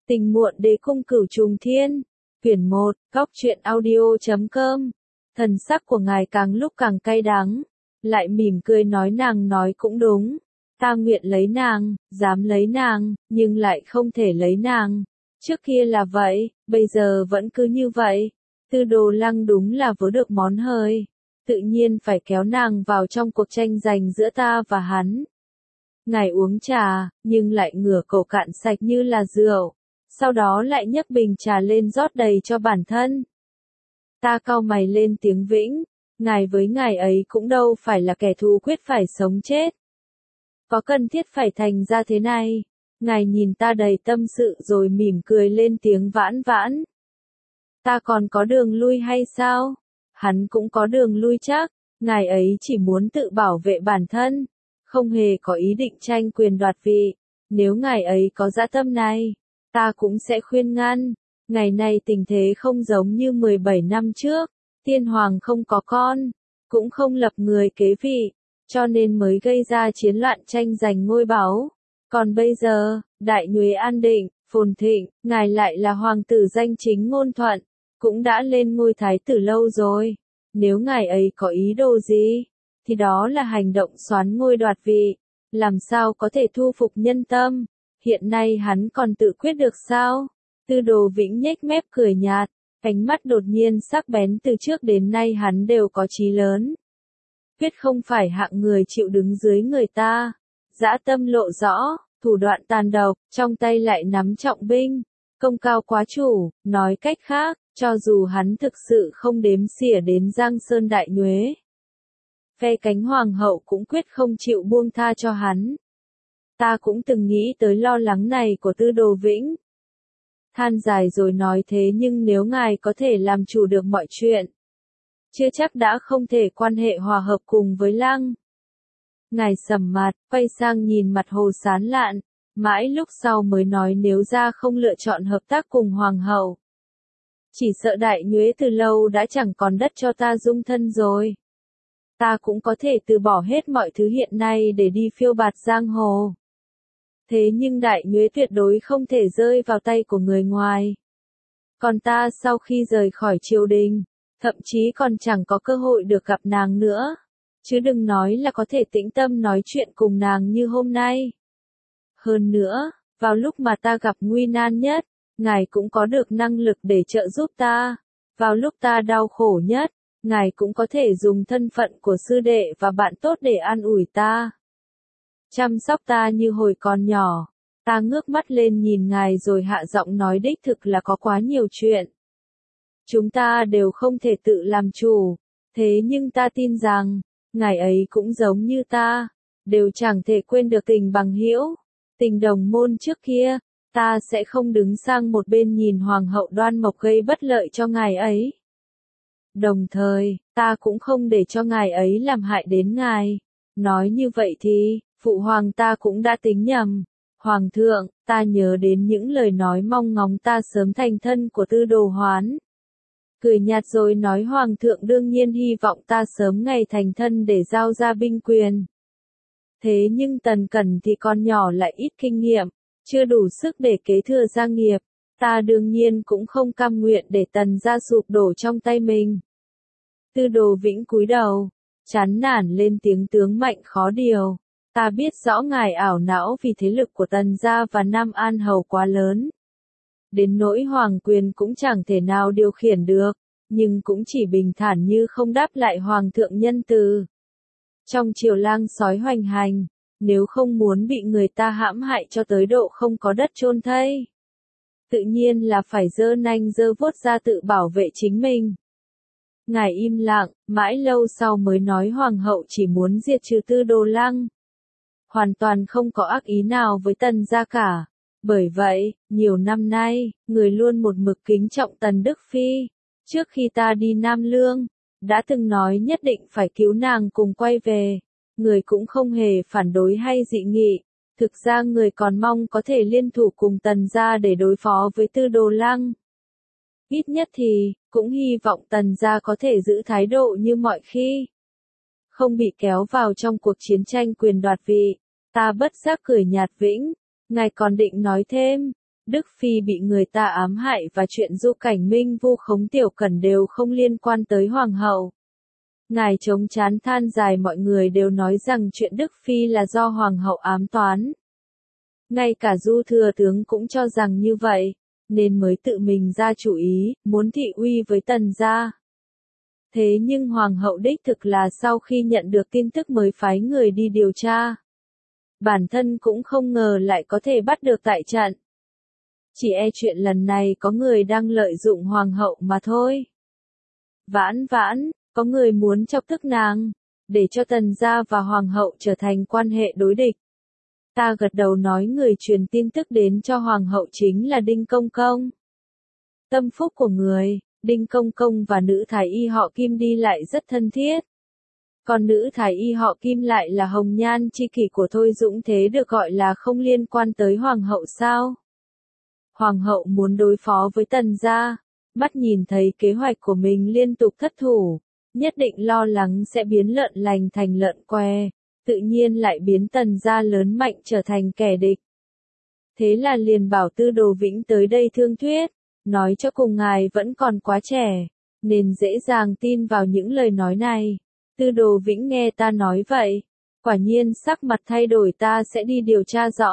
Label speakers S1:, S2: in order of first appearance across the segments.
S1: Tình muộn đế cung cửu trùng thiên. Quyển 1, Góc truyện audio.com. Thần sắc của ngài càng lúc càng cay đắng. Lại mỉm cười nói nàng nói cũng đúng. Ta nguyện lấy nàng, dám lấy nàng, nhưng lại không thể lấy nàng. Trước kia là vậy, bây giờ vẫn cứ như vậy. Tư Đồ Lăng đúng là vớ được món hời. Tự nhiên phải kéo nàng vào trong cuộc tranh giành giữa ta và hắn. Ngài uống trà, nhưng lại ngửa cổ cạn sạch như là rượu. Sau đó lại nhấc bình trà lên rót đầy cho bản thân. Ta cau mày lên tiếng Vĩnh, ngài với ngài ấy cũng đâu phải là kẻ thù quyết phải sống chết. Có cần thiết phải thành ra thế này? Ngài nhìn ta đầy tâm sự rồi mỉm cười lên tiếng vãn vãn. Ta còn có đường lui hay sao? Hắn cũng có đường lui chắc, ngài ấy chỉ muốn tự bảo vệ bản thân, không hề có ý định tranh quyền đoạt vị. Nếu ngài ấy có dã tâm này, ta cũng sẽ khuyên ngăn. Ngày nay tình thế không giống như 17 năm trước, tiên hoàng không có con, cũng không lập người kế vị, cho nên mới gây ra chiến loạn tranh giành ngôi báu. Còn bây giờ, đại nhuế an định, phồn thịnh, ngài lại là hoàng tử danh chính ngôn thuận, cũng đã lên ngôi thái tử lâu rồi. Nếu ngài ấy có ý đồ gì, thì đó là hành động soán ngôi đoạt vị, làm sao có thể thu phục nhân tâm. Hiện nay hắn còn tự quyết được sao? Tư Đồ Vĩnh nhếch mép cười nhạt, ánh mắt đột nhiên sắc bén, từ trước đến nay hắn đều có chí lớn. Quyết không phải hạng người chịu đứng dưới người ta. Dã tâm lộ rõ, thủ đoạn tàn độc, trong tay lại nắm trọng binh, công cao quá chủ, nói cách khác, cho dù hắn thực sự không đếm xỉa đến Giang Sơn đại nhuế, phe cánh hoàng hậu cũng quyết không chịu buông tha cho hắn. Ta cũng từng nghĩ tới lo lắng này của Tư Đồ Vĩnh. Than dài rồi nói thế nhưng nếu ngài có thể làm chủ được mọi chuyện, chưa chắc đã không thể quan hệ hòa hợp cùng với Lăng. Ngài sầm mặt, quay sang nhìn mặt Hồ Sán Lạn, mãi lúc sau mới nói nếu ra không lựa chọn hợp tác cùng hoàng hậu, chỉ sợ đại nhuế từ lâu đã chẳng còn đất cho ta dung thân rồi. Ta cũng có thể từ bỏ hết mọi thứ hiện nay để đi phiêu bạt giang hồ. Thế nhưng đại nhuế tuyệt đối không thể rơi vào tay của người ngoài. Còn ta sau khi rời khỏi triều đình, thậm chí còn chẳng có cơ hội được gặp nàng nữa. Chứ đừng nói là có thể tĩnh tâm nói chuyện cùng nàng như hôm nay. Hơn nữa, vào lúc mà ta gặp nguy nan nhất, ngài cũng có được năng lực để trợ giúp ta. Vào lúc ta đau khổ nhất, ngài cũng có thể dùng thân phận của sư đệ và bạn tốt để an ủi ta, chăm sóc ta như hồi còn nhỏ. Ta ngước mắt lên nhìn ngài rồi hạ giọng nói đích thực là có quá nhiều chuyện chúng ta đều không thể tự làm chủ. Thế nhưng ta tin rằng, ngài ấy cũng giống như ta, đều chẳng thể quên được tình bằng hữu, tình đồng môn trước kia. Ta sẽ không đứng sang một bên nhìn hoàng hậu Đoan Mộc gây bất lợi cho ngài ấy. Đồng thời, ta cũng không để cho ngài ấy làm hại đến ngài. Nói như vậy thì, phụ hoàng ta cũng đã tính nhầm. Hoàng thượng, ta nhớ đến những lời nói mong ngóng ta sớm thành thân của Tư Đồ Hoán. Cười nhạt rồi nói hoàng thượng đương nhiên hy vọng ta sớm ngày thành thân để giao ra binh quyền. Thế nhưng Tần Cẩn thì con nhỏ lại ít kinh nghiệm, chưa đủ sức để kế thừa gia nghiệp. Ta đương nhiên cũng không cam nguyện để Tần gia sụp đổ trong tay mình. Tư Đồ Vĩnh cúi đầu, chán nản lên tiếng tướng mạnh khó điều. Ta biết rõ ngài ảo não vì thế lực của Tần gia và Nam An Hầu quá lớn. Đến nỗi hoàng quyền cũng chẳng thể nào điều khiển được, nhưng cũng chỉ bình thản như không đáp lại hoàng thượng nhân từ. Trong triều lang sói hoành hành, nếu không muốn bị người ta hãm hại cho tới độ không có đất chôn thây, tự nhiên là phải giơ nanh giơ vuốt ra tự bảo vệ chính mình. Ngài im lặng, mãi lâu sau mới nói hoàng hậu chỉ muốn diệt trừ Tư Đồ Lăng, hoàn toàn không có ác ý nào với Tần gia cả. Bởi vậy, nhiều năm nay, người luôn một mực kính trọng Tần Đức Phi. Trước khi ta đi Nam Lương, đã từng nói nhất định phải cứu nàng cùng quay về. Người cũng không hề phản đối hay dị nghị. Thực ra người còn mong có thể liên thủ cùng Tần gia để đối phó với Tư Đồ Lăng. Ít nhất thì, cũng hy vọng Tần gia có thể giữ thái độ như mọi khi, không bị kéo vào trong cuộc chiến tranh quyền đoạt vị. Ta bất giác cười nhạt Vĩnh, ngài còn định nói thêm. Đức Phi bị người ta ám hại và chuyện Du Cảnh Minh vu khống Tiểu Cẩn đều không liên quan tới Hoàng hậu. Ngài chống chán than dài, mọi người đều nói rằng chuyện Đức Phi là do Hoàng hậu ám toán. Ngay cả Du thừa tướng cũng cho rằng như vậy, nên mới tự mình ra chủ ý, muốn thị uy với Tần gia. Thế nhưng Hoàng hậu đích thực là sau khi nhận được tin tức mới phái người đi điều tra. Bản thân cũng không ngờ lại có thể bắt được tại trận. Chỉ e chuyện lần này có người đang lợi dụng Hoàng hậu mà thôi. Vãn vãn, có người muốn chọc tức nàng, để cho Tần gia và Hoàng hậu trở thành quan hệ đối địch. Ta gật đầu nói người truyền tin tức đến cho Hoàng hậu chính là Đinh Công Công. Tâm phúc của người, Đinh Công Công và nữ thái y họ Kim đi lại rất thân thiết. Còn nữ thái y họ Kim lại là hồng nhan chi kỷ của Thôi Dũng, thế được gọi là không liên quan tới Hoàng hậu sao? Hoàng hậu muốn đối phó với Tần gia, mắt nhìn thấy kế hoạch của mình liên tục thất thủ, nhất định lo lắng sẽ biến lợn lành thành lợn que, tự nhiên lại biến Tần gia lớn mạnh trở thành kẻ địch. Thế là liền bảo Tư Đồ Vĩnh tới đây thương thuyết, nói cho cùng ngài vẫn còn quá trẻ, nên dễ dàng tin vào những lời nói này. Tư Đồ Vĩnh nghe ta nói vậy, quả nhiên sắc mặt thay đổi, ta sẽ đi điều tra rõ.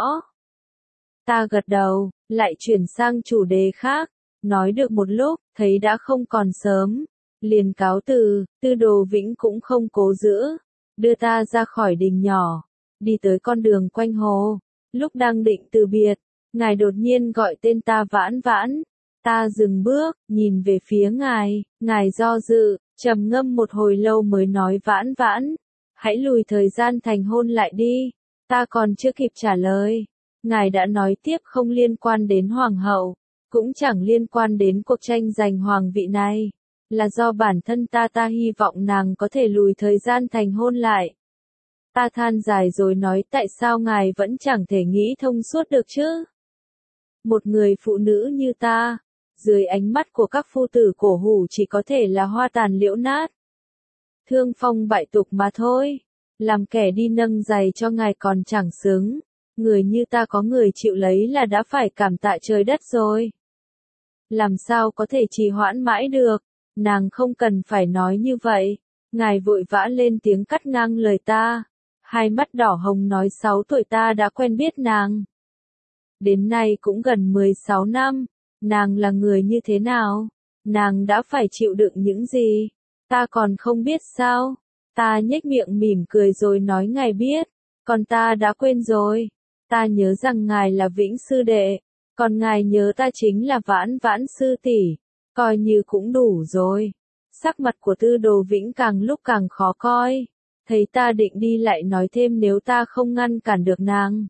S1: Ta gật đầu, lại chuyển sang chủ đề khác, nói được một lúc, thấy đã không còn sớm, liền cáo từ. Tư Đồ Vĩnh cũng không cố giữ, đưa ta ra khỏi đình nhỏ, đi tới con đường quanh hồ. Lúc đang định từ biệt, ngài đột nhiên gọi tên ta Vãn Vãn. Ta dừng bước, nhìn về phía ngài do dự, trầm ngâm một hồi lâu mới nói Vãn Vãn, hãy lùi thời gian thành hôn lại đi. Ta còn chưa kịp trả lời, ngài đã nói tiếp không liên quan đến Hoàng hậu, cũng chẳng liên quan đến cuộc tranh giành hoàng vị này, là do bản thân ta hy vọng nàng có thể lùi thời gian thành hôn lại. Ta than dài rồi nói tại sao ngài vẫn chẳng thể nghĩ thông suốt được chứ? Một người phụ nữ như ta, dưới ánh mắt của các phu tử cổ hủ chỉ có thể là hoa tàn liễu nát, thương phong bại tục mà thôi. Làm kẻ đi nâng giày cho ngài còn chẳng xứng, người như ta có người chịu lấy là đã phải cảm tạ trời đất rồi. Làm sao có thể trì hoãn mãi được, nàng không cần phải nói như vậy. Ngài vội vã lên tiếng cắt ngang lời ta, hai mắt đỏ hồng nói 6 tuổi ta đã quen biết nàng. Đến nay cũng gần 16 năm, nàng là người như thế nào? Nàng đã phải chịu đựng những gì? Ta còn không biết sao? Ta nhếch miệng mỉm cười rồi nói ngài biết, còn ta đã quên rồi. Ta nhớ rằng ngài là Vĩnh sư đệ, còn ngài nhớ ta chính là Vãn Vãn sư tỷ, coi như cũng đủ rồi. Sắc mặt của Tư Đồ Vĩnh càng lúc càng khó coi, thấy ta định đi lại nói thêm nếu ta không ngăn cản được nàng.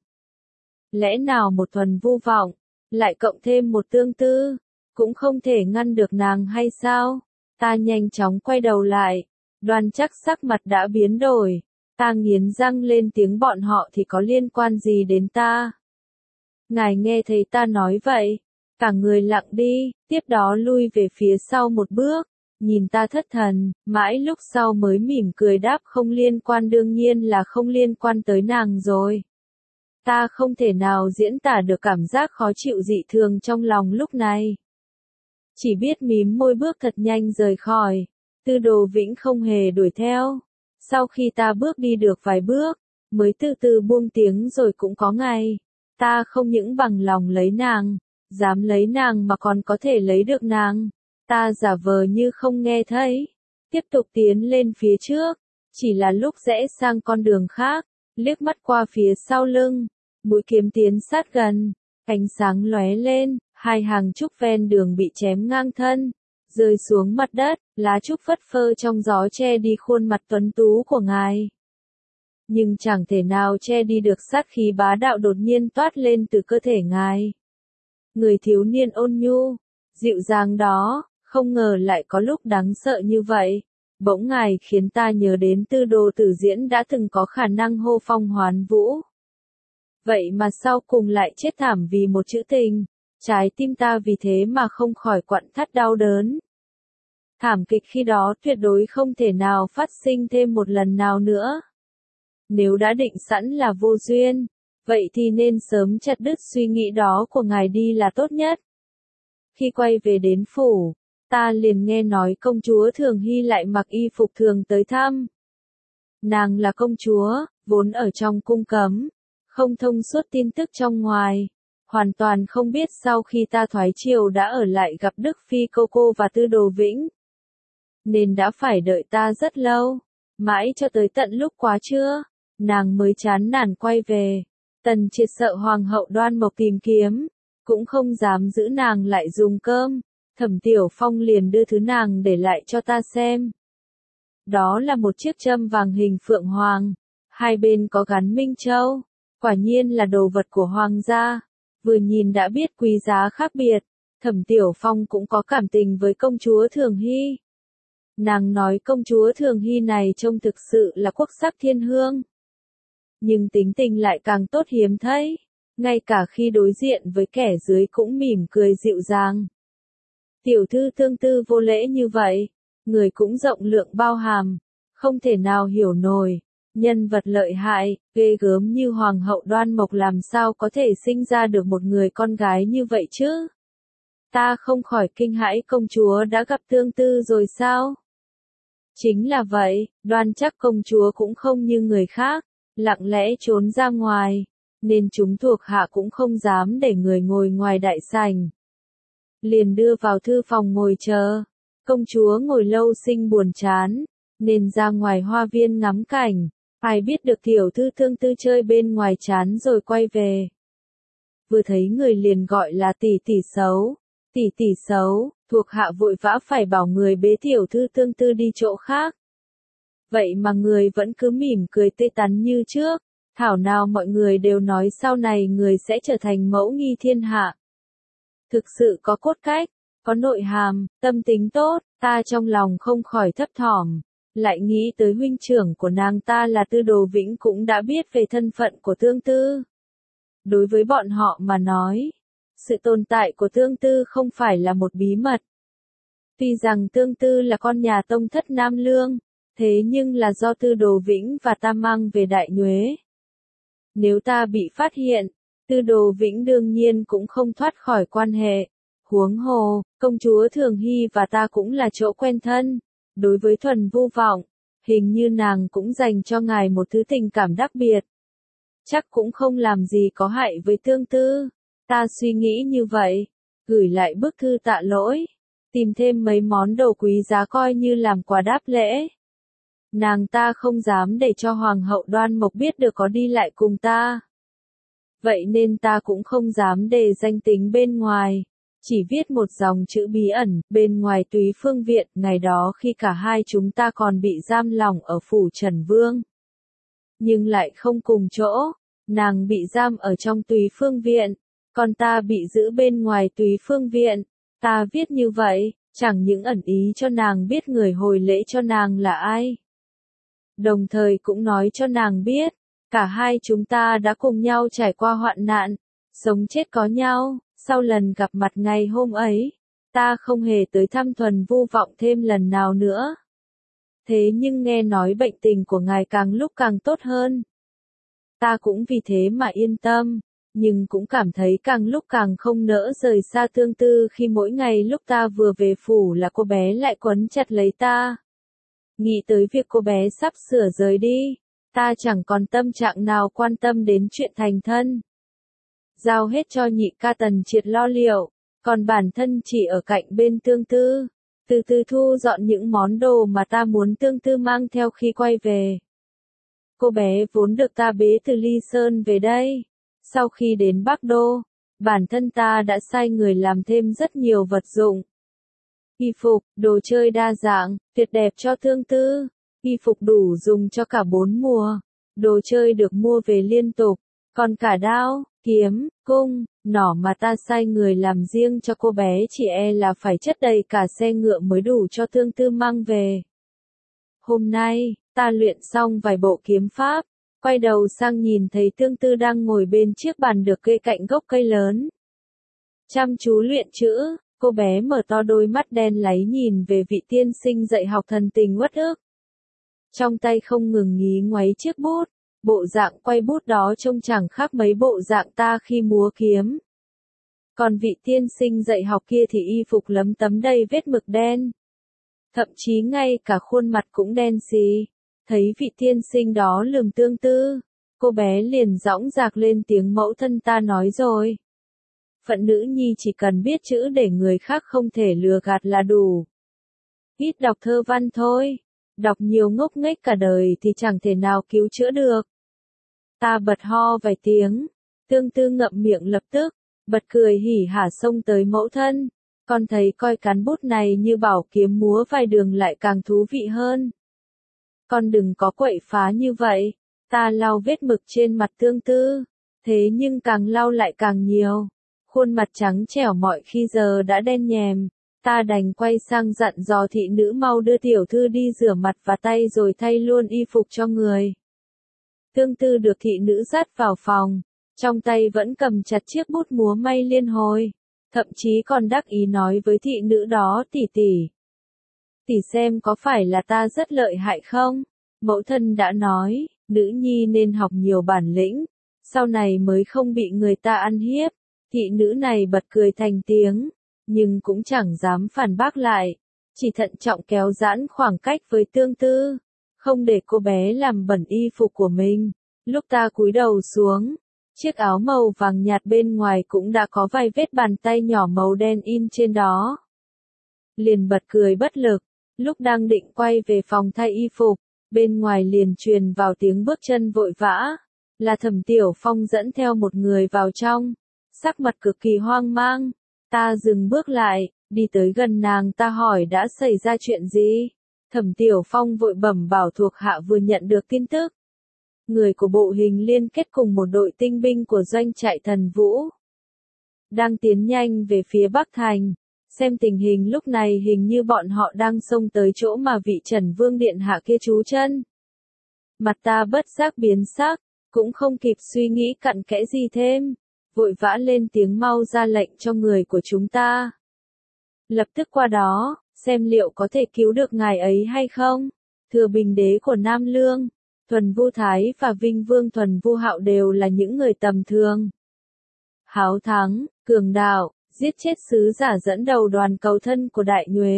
S1: Lẽ nào một thuần vu vọng, lại cộng thêm một tương tư, cũng không thể ngăn được nàng hay sao? Ta nhanh chóng quay đầu lại, đoan chắc sắc mặt đã biến đổi. Ta nghiến răng lên tiếng bọn họ thì có liên quan gì đến ta? Ngài nghe thấy ta nói vậy, cả người lặng đi, tiếp đó lui về phía sau một bước, nhìn ta thất thần, mãi lúc sau mới mỉm cười đáp không liên quan, đương nhiên là không liên quan tới nàng rồi. Ta không thể nào diễn tả được cảm giác khó chịu dị thường trong lòng lúc này. Chỉ biết mím môi bước thật nhanh rời khỏi. Tư Đồ Vĩnh không hề đuổi theo. Sau khi ta bước đi được vài bước, mới từ từ buông tiếng rồi cũng có ngày. Ta không những bằng lòng lấy nàng, dám lấy nàng mà còn có thể lấy được nàng. Ta giả vờ như không nghe thấy, tiếp tục tiến lên phía trước. Chỉ là lúc rẽ sang con đường khác, liếc mắt qua phía sau lưng, mũi kiếm tiến sát gần, ánh sáng lóe lên, hai hàng trúc ven đường bị chém ngang thân, rơi xuống mặt đất, lá trúc phất phơ trong gió che đi khuôn mặt tuấn tú của ngài. Nhưng chẳng thể nào che đi được sát khí bá đạo đột nhiên toát lên từ cơ thể ngài. Người thiếu niên ôn nhu, dịu dàng đó, không ngờ lại có lúc đáng sợ như vậy. Bỗng ngài khiến ta nhớ đến Tư Đồ Tử Diễn đã từng có khả năng hô phong hoán vũ. Vậy mà sau cùng lại chết thảm vì một chữ tình, trái tim ta vì thế mà không khỏi quặn thắt đau đớn. Thảm kịch khi đó tuyệt đối không thể nào phát sinh thêm một lần nào nữa. Nếu đã định sẵn là vô duyên, Vậy thì nên sớm chặt đứt suy nghĩ đó của ngài đi là tốt nhất. Khi quay về đến phủ, ta liền nghe nói công chúa Thường Hy lại mặc y phục thường tới thăm. Nàng là công chúa, vốn ở trong cung cấm, không thông suốt tin tức trong ngoài, hoàn toàn không biết sau khi ta thoái triều đã ở lại gặp Đức Phi Cô và Tư Đồ Vĩnh. Nên đã phải đợi ta rất lâu, mãi cho tới tận lúc quá trưa, nàng mới chán nản quay về. Tần Triệt sợ Hoàng hậu Đoan Mộc tìm kiếm, cũng không dám giữ nàng lại dùng cơm, Thẩm Tiểu Phong liền đưa thứ nàng để lại cho ta xem. Đó là một chiếc châm vàng hình phượng hoàng, hai bên có gắn minh châu, quả nhiên là đồ vật của hoàng gia, vừa nhìn đã biết quý giá khác biệt. Thẩm Tiểu Phong cũng có cảm tình với công chúa Thường Hy. Nàng nói công chúa Thường Hy này trông thực sự là quốc sắc thiên hương. Nhưng tính tình lại càng tốt hiếm thấy, ngay cả khi đối diện với kẻ dưới cũng mỉm cười dịu dàng. Tiểu thư tương tư vô lễ như vậy, người cũng rộng lượng bao hàm, không thể nào hiểu nổi. Nhân vật lợi hại, ghê gớm như Hoàng hậu Đoan Mộc làm sao có thể sinh ra được một người con gái như vậy chứ? Ta không khỏi kinh hãi, công chúa đã gặp tương tư rồi sao? Chính là vậy, đoan chắc công chúa cũng không như người khác, lặng lẽ trốn ra ngoài, nên chúng thuộc hạ cũng không dám để người ngồi ngoài đại sảnh. Liền đưa vào thư phòng ngồi chờ, công chúa ngồi lâu sinh buồn chán, nên ra ngoài hoa viên ngắm cảnh, ai biết được tiểu thư tương tư chơi bên ngoài chán rồi quay về. Vừa thấy người liền gọi là tỷ tỷ xấu, thuộc hạ vội vã phải bảo người bế tiểu thư tương tư đi chỗ khác. Vậy mà người vẫn cứ mỉm cười tươi tắn như trước, thảo nào mọi người đều nói sau này người sẽ trở thành mẫu nghi thiên hạ. Thực sự có cốt cách, có nội hàm, tâm tính tốt, ta trong lòng không khỏi thấp thỏm, lại nghĩ tới huynh trưởng của nàng ta là Tư Đồ Vĩnh cũng đã biết về thân phận của tương tư. Đối với bọn họ mà nói, sự tồn tại của tương tư không phải là một bí mật. Tuy rằng tương tư là con nhà tông thất Nam Lương, thế nhưng là do Tư Đồ Vĩnh và ta mang về Đại Nhuế. Nếu ta bị phát hiện, Tư Đồ Vĩnh đương nhiên cũng không thoát khỏi quan hệ. Huống hồ, công chúa Thường Hy và ta cũng là chỗ quen thân. Đối với Thuần Vu Vọng, hình như nàng cũng dành cho ngài một thứ tình cảm đặc biệt. Chắc cũng không làm gì có hại với tương tư. Ta suy nghĩ như vậy, gửi lại bức thư tạ lỗi, tìm thêm mấy món đồ quý giá coi như làm quà đáp lễ. Nàng ta không dám để cho Hoàng hậu Đoan Mộc biết được có đi lại cùng ta. Vậy nên ta cũng không dám đề danh tính bên ngoài, chỉ viết một dòng chữ bí ẩn, bên ngoài Túy Phương Viện, ngày đó khi cả hai chúng ta còn bị giam lỏng ở phủ Trần Vương. Nhưng lại không cùng chỗ, nàng bị giam ở trong Túy Phương Viện, còn ta bị giữ bên ngoài Túy Phương Viện. Ta viết như vậy, chẳng những ẩn ý cho nàng biết người hồi lễ cho nàng là ai. Đồng thời cũng nói cho nàng biết, cả hai chúng ta đã cùng nhau trải qua hoạn nạn, sống chết có nhau. Sau lần gặp mặt ngày hôm ấy, ta không hề tới thăm Thuần Vu Vọng thêm lần nào nữa. Thế nhưng nghe nói bệnh tình của ngài càng lúc càng tốt hơn. Ta cũng vì thế mà yên tâm, nhưng cũng cảm thấy càng lúc càng không nỡ rời xa tương tư khi mỗi ngày lúc ta vừa về phủ là cô bé lại quấn chặt lấy ta. Nghĩ tới việc cô bé sắp sửa rời đi, ta chẳng còn tâm trạng nào quan tâm đến chuyện thành thân. Giao hết cho nhị ca Tần Triệt lo liệu, còn bản thân chỉ ở cạnh bên tương tư, từ từ thu dọn những món đồ mà ta muốn tương tư mang theo khi quay về. Cô bé vốn được ta bế từ Ly Sơn về đây. Sau khi đến Bắc Đô, bản thân ta đã sai người làm thêm rất nhiều vật dụng. Y phục, đồ chơi đa dạng, tuyệt đẹp cho tương tư. Y phục đủ dùng cho cả 4 mùa. Đồ chơi được mua về liên tục. Còn cả đao, kiếm, cung, nỏ mà ta sai người làm riêng cho cô bé chỉ e là phải chất đầy cả xe ngựa mới đủ cho tương tư mang về. Hôm nay, ta luyện xong vài bộ kiếm pháp, quay đầu sang nhìn thấy tương tư đang ngồi bên chiếc bàn được kê cạnh gốc cây lớn. Chăm chú luyện chữ, cô bé mở to đôi mắt đen láy nhìn về vị tiên sinh dạy học thần tình uất ức. Trong tay không ngừng nghí ngoáy chiếc bút, bộ dạng quay bút đó trông chẳng khác mấy bộ dạng ta khi múa kiếm. Còn vị tiên sinh dạy học kia thì y phục lấm tấm đầy vết mực đen. Thậm chí ngay cả khuôn mặt cũng đen xì. Thấy vị tiên sinh đó lườm Tương Tư, cô bé liền dõng dạc lên tiếng mẫu thân ta nói rồi. Phận nữ nhi chỉ cần biết chữ để người khác không thể lừa gạt là đủ. Ít đọc thơ văn thôi, đọc nhiều ngốc nghếch cả đời thì chẳng thể nào cứu chữa được. Ta bật ho vài tiếng, Tương Tư ngậm miệng lập tức, bật cười hỉ hả xông tới mẫu thân. Con thấy coi cán bút này như bảo kiếm múa vài đường lại càng thú vị hơn. Con đừng có quậy phá như vậy. Ta lau vết mực trên mặt Tương Tư, thế nhưng càng lau lại càng nhiều. Khuôn mặt trắng trẻo mọi khi giờ đã đen nhèm. Ta đành quay sang dặn dò thị nữ mau đưa tiểu thư đi rửa mặt và tay rồi thay luôn y phục cho người. Tương Tư được thị nữ dắt vào phòng, trong tay vẫn cầm chặt chiếc bút múa may liên hồi, thậm chí còn đắc ý nói với thị nữ đó: tỷ tỷ, tỷ xem có phải là ta rất lợi hại không? Mẫu thân đã nói, nữ nhi nên học nhiều bản lĩnh, sau này mới không bị người ta ăn hiếp. Thị nữ này bật cười thành tiếng, nhưng cũng chẳng dám phản bác lại, chỉ thận trọng kéo giãn khoảng cách với Tương Tư, không để cô bé làm bẩn y phục của mình. Lúc ta cúi đầu xuống, chiếc áo màu vàng nhạt bên ngoài cũng đã có vài vết bàn tay nhỏ màu đen in trên đó. Liền bật cười bất lực, lúc đang định quay về phòng thay y phục, bên ngoài liền truyền vào tiếng bước chân vội vã, là Thẩm Tiểu Phong dẫn theo một người vào trong, sắc mặt cực kỳ hoang mang. Ta dừng bước lại, đi tới gần nàng ta hỏi đã xảy ra chuyện gì. Thẩm Tiểu Phong vội bẩm bảo thuộc hạ vừa nhận được tin tức. Người của bộ hình liên kết cùng một đội tinh binh của doanh trại Thần Vũ đang tiến nhanh về phía Bắc Thành. Xem tình hình lúc này hình như bọn họ đang xông tới chỗ mà vị Trần Vương Điện Hạ kia trú chân. Mặt ta bất giác biến sắc, cũng không kịp suy nghĩ cặn kẽ gì thêm, vội vã lên tiếng mau ra lệnh cho người của chúng ta lập tức qua đó, xem liệu có thể cứu được ngài ấy hay không. Thừa Bình Đế của Nam Lương, Thuần Vu Thái và Vinh Vương Thuần Vu Hạo đều là những người tầm thường. Háo thắng, cường đạo, giết chết sứ giả dẫn đầu đoàn cầu thân của Đại Nhuế.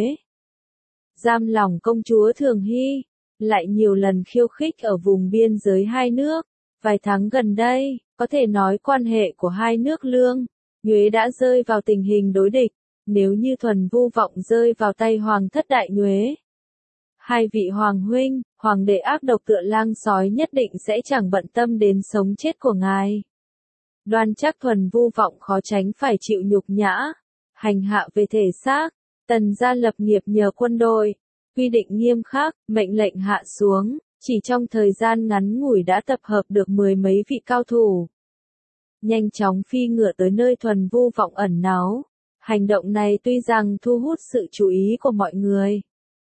S1: Giam lỏng công chúa Thường Hy, lại nhiều lần khiêu khích ở vùng biên giới hai nước. Vài tháng gần đây, có thể nói quan hệ của hai nước Lương, Nhuế đã rơi vào tình hình đối địch. Nếu như Thuần Vu Vọng rơi vào tay Hoàng thất Đại Nhuế, hai vị Hoàng huynh, Hoàng đệ ác độc tựa lang sói nhất định sẽ chẳng bận tâm đến sống chết của ngài. Đoan chắc Thuần Vu Vọng khó tránh phải chịu nhục nhã, hành hạ về thể xác. Tần gia lập nghiệp nhờ quân đội, quy định nghiêm khắc, mệnh lệnh hạ xuống, chỉ trong thời gian ngắn ngủi đã tập hợp được 10 mấy vị cao thủ. Nhanh chóng phi ngựa tới nơi Thuần Vu Vọng ẩn náu. Hành động này tuy rằng thu hút sự chú ý của mọi người.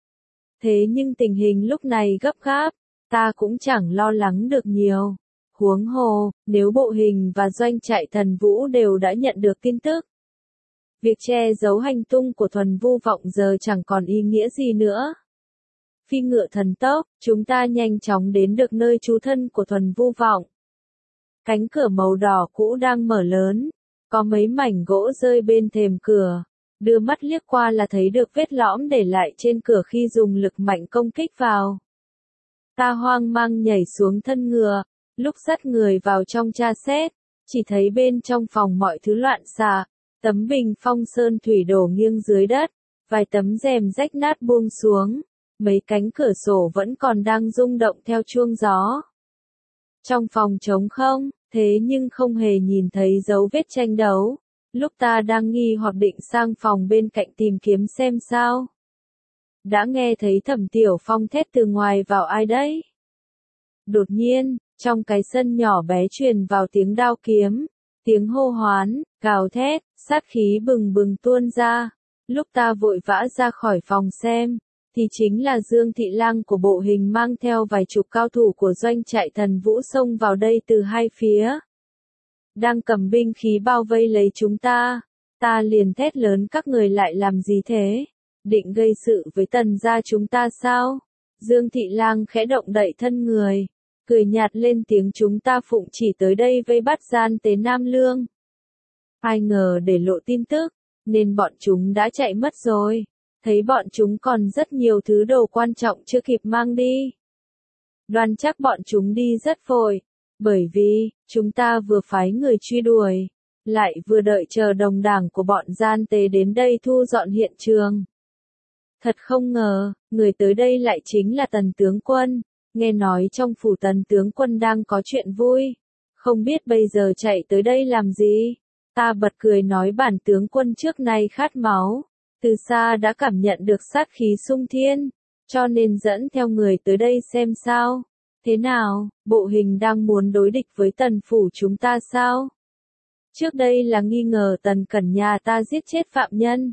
S1: Thế nhưng tình hình lúc này gấp gáp, ta cũng chẳng lo lắng được nhiều. Huống hồ, nếu bộ hình và doanh trại Thần Vũ đều đã nhận được tin tức, việc che giấu hành tung của Thuần Vu Vọng giờ chẳng còn ý nghĩa gì nữa. Phi ngựa thần tốc, chúng ta nhanh chóng đến được nơi trú thân của Thuần Vu Vọng. Cánh cửa màu đỏ cũ đang mở lớn, có mấy mảnh gỗ rơi bên thềm cửa, đưa mắt liếc qua là thấy được vết lõm để lại trên cửa khi dùng lực mạnh công kích vào. Ta hoang mang nhảy xuống thân ngựa, lúc dắt người vào trong tra xét, chỉ thấy bên trong phòng mọi thứ loạn xạ, tấm bình phong sơn thủy đổ nghiêng dưới đất, vài tấm rèm rách nát buông xuống, mấy cánh cửa sổ vẫn còn đang rung động theo chuông gió. Trong phòng trống không, thế nhưng không hề nhìn thấy dấu vết tranh đấu. Lúc ta đang nghi hoặc định sang phòng bên cạnh tìm kiếm xem sao, đã nghe thấy Thẩm Tiểu Phong thét từ ngoài vào: ai đấy? Đột nhiên, trong cái sân nhỏ bé truyền vào tiếng đao kiếm, tiếng hô hoán, gào thét, sát khí bừng bừng tuôn ra. Lúc ta vội vã ra khỏi phòng xem, thì chính là Dương Thị Lang của bộ hình mang theo vài chục cao thủ của doanh trại Thần Vũ xông vào đây từ hai phía. Đang cầm binh khí bao vây lấy chúng ta. Ta liền thét lớn: các người lại làm gì thế? Định gây sự với Tần gia chúng ta sao? Dương Thị Lang khẽ động đậy thân người, cười nhạt lên tiếng chúng ta phụng chỉ tới đây vây bắt gian tế Nam Lương. Ai ngờ để lộ tin tức, nên bọn chúng đã chạy mất rồi. Thấy bọn chúng còn rất nhiều thứ đồ quan trọng chưa kịp mang đi. Đoán chắc bọn chúng đi rất vội, bởi vì, chúng ta vừa phái người truy đuổi, lại vừa đợi chờ đồng đảng của bọn gian tế đến đây thu dọn hiện trường. Thật không ngờ, người tới đây lại chính là Tần tướng quân, nghe nói trong phủ Tần tướng quân đang có chuyện vui, không biết bây giờ chạy tới đây làm gì. Ta bật cười nói bản tướng quân trước nay khát máu, từ xa đã cảm nhận được sát khí xung thiên, cho nên dẫn theo người tới đây xem sao. Thế nào, bộ hình đang muốn đối địch với Tần phủ chúng ta sao? Trước đây là nghi ngờ Tần Cẩn nhà ta giết chết phạm nhân.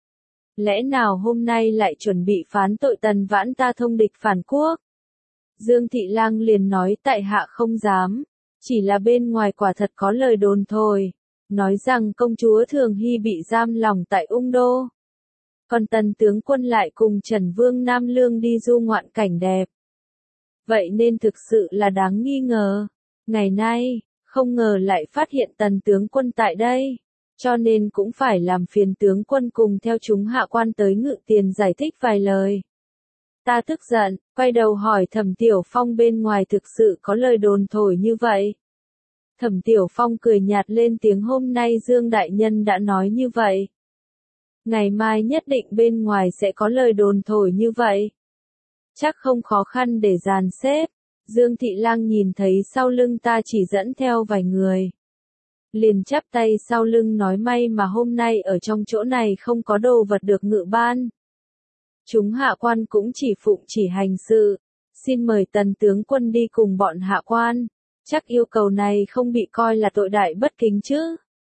S1: Lẽ nào hôm nay lại chuẩn bị phán tội Tần Vãn ta thông địch phản quốc? Dương Thị Lang liền nói tại hạ không dám, chỉ là bên ngoài quả thật có lời đồn thôi, nói rằng công chúa Thường Hy bị giam lỏng tại Ung Đô. Còn Tần tướng quân lại cùng Trần Vương Nam Lương đi du ngoạn cảnh đẹp. Vậy nên thực sự là đáng nghi ngờ. Ngày nay, không ngờ lại phát hiện Tần tướng quân tại đây, cho nên cũng phải làm phiền tướng quân cùng theo chúng hạ quan tới Ngự Tiền giải thích vài lời. Ta tức giận, quay đầu hỏi Thẩm Tiểu Phong bên ngoài thực sự có lời đồn thổi như vậy. Thẩm Tiểu Phong cười nhạt lên tiếng hôm nay Dương Đại Nhân đã nói như vậy. Ngày mai nhất định bên ngoài sẽ có lời đồn thổi như vậy. Chắc không khó khăn để dàn xếp. Dương Thị Lang nhìn thấy sau lưng ta chỉ dẫn theo vài người. Liền chắp tay sau lưng nói may mà hôm nay ở trong chỗ này không có đồ vật được ngự ban. Chúng hạ quan cũng chỉ phụng chỉ hành sự. Xin mời Tần tướng quân đi cùng bọn hạ quan. Chắc yêu cầu này không bị coi là tội đại bất kính chứ.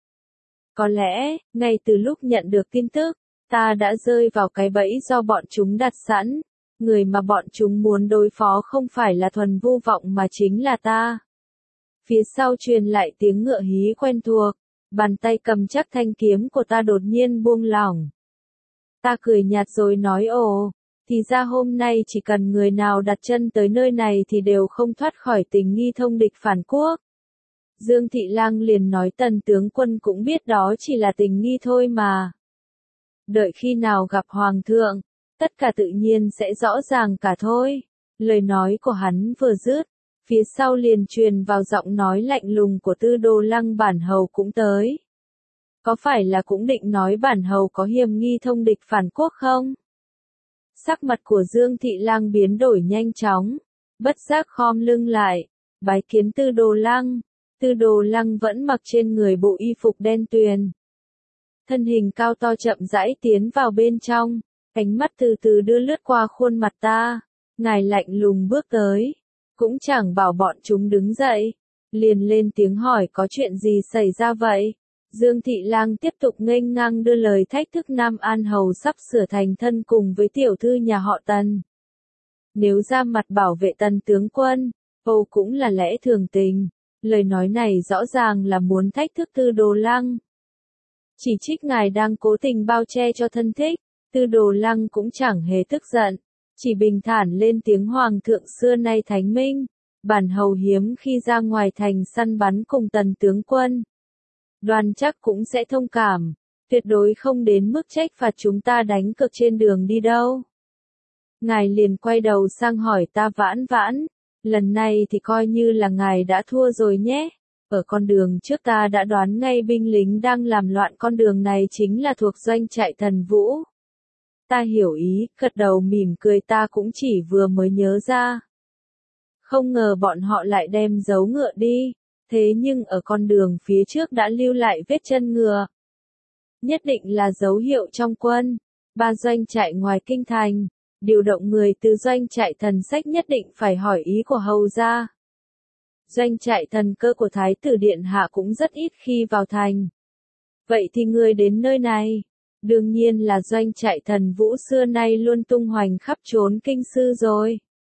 S1: Có lẽ, ngay từ lúc nhận được tin tức, ta đã rơi vào cái bẫy do bọn chúng đặt sẵn. Người mà bọn chúng muốn đối phó không phải là Thuần Vu Vọng mà chính là ta. Phía sau truyền lại tiếng ngựa hí quen thuộc, bàn tay cầm chắc thanh kiếm của ta đột nhiên buông lỏng. Ta cười nhạt rồi nói ồ, thì ra hôm nay chỉ cần người nào đặt chân tới nơi này thì đều không thoát khỏi tình nghi thông địch phản quốc. Dương Thị Lang liền nói Tần tướng quân cũng biết đó chỉ là tình nghi thôi mà. Đợi khi nào gặp Hoàng thượng, tất cả tự nhiên sẽ rõ ràng cả thôi. Lời nói của hắn vừa dứt, phía sau liền truyền vào giọng nói lạnh lùng của Tư Đồ Lăng bản hầu cũng tới. Có phải là cũng định nói bản hầu có hiềm nghi thông địch phản quốc không? Sắc mặt của Dương Thị Lang biến đổi nhanh chóng, bất giác khom lưng lại, bái kiến Tư Đồ Lăng. Tư Đồ Lăng vẫn mặc trên người bộ y phục đen tuyền. Thân hình cao to chậm rãi tiến vào bên trong, ánh mắt từ từ đưa lướt qua khuôn mặt ta. Ngài lạnh lùng bước tới, cũng chẳng bảo bọn chúng đứng dậy, liền lên tiếng hỏi có chuyện gì xảy ra vậy. Dương Thị Lang tiếp tục nghênh ngang đưa lời thách thức Nam An Hầu sắp sửa thành thân cùng với tiểu thư nhà họ Tần. Nếu ra mặt bảo vệ Tần tướng quân, Âu cũng là lẽ thường tình. Lời nói này rõ ràng là muốn thách thức Tư Đồ Lăng. Chỉ trích ngài đang cố tình bao che cho thân thích, Tư Đồ Lăng cũng chẳng hề tức giận, chỉ bình thản lên tiếng Hoàng thượng xưa nay thánh minh, bản hầu hiếm khi ra ngoài thành săn bắn cùng Tần tướng quân. Đoan chắc cũng sẽ thông cảm, tuyệt đối không đến mức trách phạt chúng ta đánh cược trên đường đi đâu. Ngài liền quay đầu sang hỏi ta Vãn Vãn, lần này thì coi như là ngài đã thua rồi nhé. Ở con đường trước ta đã đoán ngay binh lính đang làm loạn con đường này chính là thuộc doanh trại Thần Vũ. Ta hiểu ý, gật đầu mỉm cười ta cũng chỉ vừa mới nhớ ra. Không ngờ bọn họ lại đem dấu ngựa đi, thế nhưng ở con đường phía trước đã lưu lại vết chân ngựa. Nhất định là dấu hiệu trong quân. Ba doanh trại ngoài kinh thành, điều động người từ doanh trại Thần Sách nhất định phải hỏi ý của hầu gia. Doanh trại thần cơ của Thái tử Điện Hạ cũng rất ít khi vào thành. Vậy thì người đến nơi này, đương nhiên là doanh trại Thần Vũ xưa nay luôn tung hoành khắp trốn kinh sư rồi.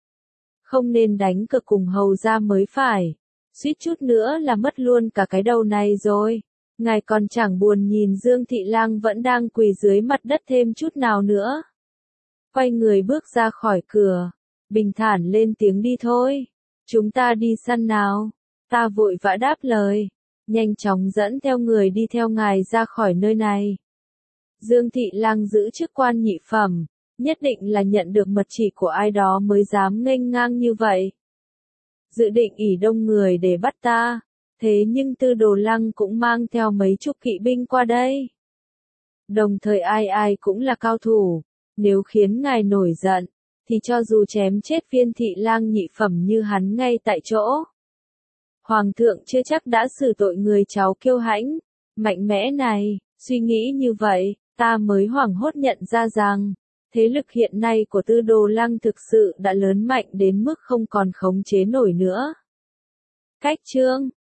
S1: Không nên đánh cược cùng hầu gia mới phải, suýt chút nữa là mất luôn cả cái đầu này rồi. Ngài còn chẳng buồn nhìn Dương Thị Lang vẫn đang quỳ dưới mặt đất thêm chút nào nữa. Quay người bước ra khỏi cửa, bình thản lên tiếng đi thôi. Chúng ta đi săn nào. Ta vội vã đáp lời, nhanh chóng dẫn theo người đi theo ngài ra khỏi nơi này. Dương Thị Lang giữ chức quan nhị phẩm, nhất định là nhận được mật chỉ của ai đó mới dám nghênh ngang như vậy. Dự định ỷ đông người để bắt ta, thế nhưng Tư Đồ Lăng cũng mang theo mấy chục kỵ binh qua đây. Đồng thời ai ai cũng là cao thủ, nếu khiến ngài nổi giận, thì cho dù chém chết Viên Thị Lang nhị phẩm như hắn ngay tại chỗ. Hoàng thượng chưa chắc đã xử tội người cháu kiêu hãnh, mạnh mẽ này. Suy nghĩ như vậy, ta mới hoảng hốt nhận ra rằng, thế lực hiện nay của Tư Đồ Lăng thực sự đã lớn mạnh đến mức không còn khống chế nổi nữa. Cách chương